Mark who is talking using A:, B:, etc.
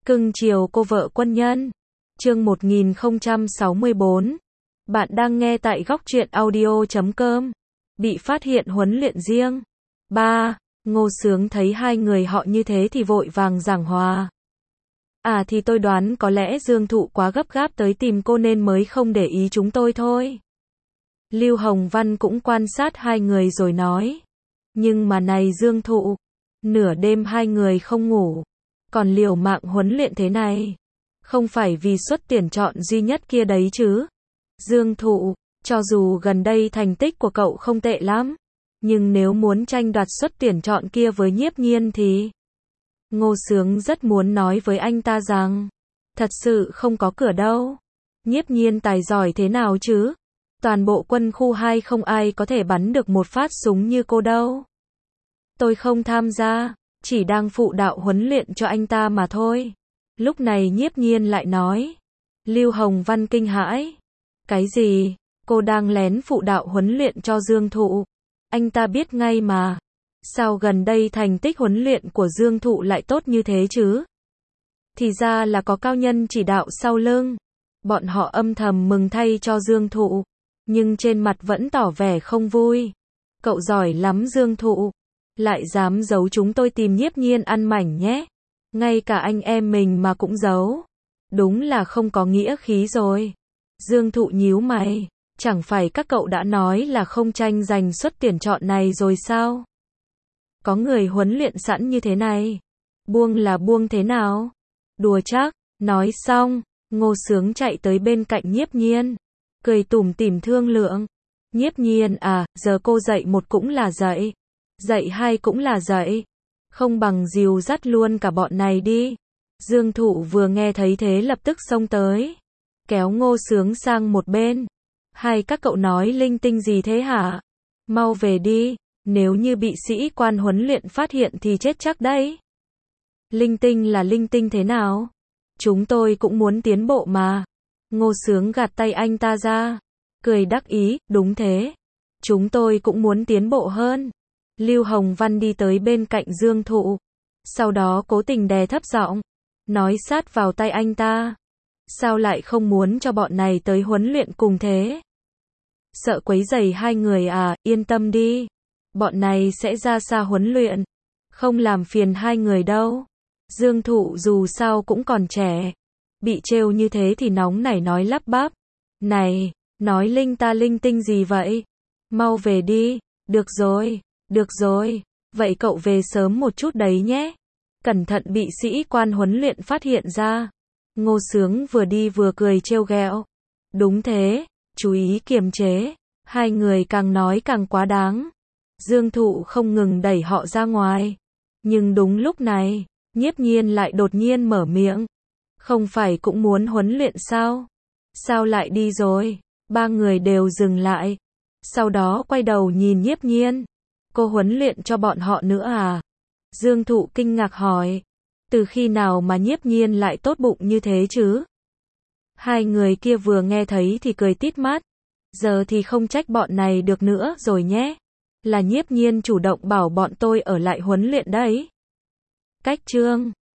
A: Cưng chiều cô vợ quân nhân. Chương 1064. Bạn đang nghe tại góc truyện audio.com. Bị phát hiện huấn luyện riêng. 3. Ngô Sướng thấy hai người họ như thế thì vội vàng giảng hòa. À thì tôi đoán có lẽ Dương Thụ quá gấp gáp tới tìm cô nên mới không để ý chúng tôi thôi. Lưu Hồng Văn cũng quan sát hai người rồi nói. Nhưng mà này Dương Thụ, nửa đêm hai người không ngủ, còn liều mạng huấn luyện thế này, không phải vì suất tuyển chọn duy nhất kia đấy chứ. Dương Thụ, cho dù gần đây thành tích của cậu không tệ lắm, nhưng nếu muốn tranh đoạt suất tuyển chọn kia với Nhiếp Nhiên thì... Ngô Sướng rất muốn nói với anh ta rằng, thật sự không có cửa đâu. Nhiếp Nhiên tài giỏi thế nào chứ? Toàn bộ quân khu 2 không ai có thể bắn được một phát súng như cô đâu. Tôi không tham gia, chỉ đang phụ đạo huấn luyện cho anh ta mà thôi. Lúc này Nhiếp Nhiên lại nói. Lưu Hồng Văn kinh hãi. Cái gì? Cô đang lén phụ đạo huấn luyện cho Dương Thụ? Anh ta biết ngay mà. Sao gần đây thành tích huấn luyện của Dương Thụ lại tốt như thế chứ? Thì ra là có cao nhân chỉ đạo sau lưng. Bọn họ âm thầm mừng thay cho Dương Thụ, nhưng trên mặt vẫn tỏ vẻ không vui. Cậu giỏi lắm Dương Thụ, lại dám giấu chúng tôi tìm Nhiếp Nhiên ăn mảnh nhé. Ngay cả anh em mình mà cũng giấu. Đúng là không có nghĩa khí rồi. Dương Thụ nhíu mày, chẳng phải các cậu đã nói là không tranh giành suất tuyển chọn này rồi sao? Có người huấn luyện sẵn như thế này, buông là buông thế nào? Đùa chắc. Nói xong, Ngô Sướng chạy tới bên cạnh Nhiếp Nhiên, cười tủm tỉm thương lượng. Nhiếp Nhiên à, giờ cô dạy một cũng là dạy, dạy hai cũng là dạy, không bằng dìu dắt luôn cả bọn này đi. Dương Thụ vừa nghe thấy thế lập tức xông tới, kéo Ngô Sướng sang một bên. Hai các cậu nói linh tinh gì thế hả? Mau về đi, nếu như bị sĩ quan huấn luyện phát hiện thì chết chắc đấy. Linh tinh là linh tinh thế nào? Chúng tôi cũng muốn tiến bộ mà. Ngô Sướng gạt tay anh ta ra, cười đắc ý, đúng thế. Chúng tôi cũng muốn tiến bộ hơn. Lưu Hồng Văn đi tới bên cạnh Dương Thụ, sau đó cố tình đè thấp giọng, nói sát vào tay anh ta. Sao lại không muốn cho bọn này tới huấn luyện cùng thế? Sợ quấy rầy hai người à, yên tâm đi. Bọn này sẽ ra xa huấn luyện, không làm phiền hai người đâu. Dương Thụ dù sao cũng còn trẻ, bị trêu như thế thì nóng nảy nói lắp bắp. Này, nói linh ta linh tinh gì vậy? Mau về đi. Được rồi, vậy cậu về sớm một chút đấy nhé. Cẩn thận bị sĩ quan huấn luyện phát hiện ra. Ngô Sướng vừa đi vừa cười trêu ghẹo. Đúng thế, chú ý kiềm chế. Hai người càng nói càng quá đáng. Dương Thụ không ngừng đẩy họ ra ngoài. Nhưng đúng lúc này, Nhiếp Nhiên lại đột nhiên mở miệng. Không phải cũng muốn huấn luyện sao? Sao lại đi rồi? Ba người đều dừng lại. Sau đó quay đầu nhìn Nhiếp Nhiên. Cô huấn luyện cho bọn họ nữa à? Dương Thụ kinh ngạc hỏi. Từ khi nào mà Nhiếp Nhiên lại tốt bụng như thế chứ? Hai người kia vừa nghe thấy thì cười tít mắt. Giờ thì không trách bọn này được nữa rồi nhé. Là Nhiếp Nhiên chủ động bảo bọn tôi ở lại huấn luyện đấy. Cách chương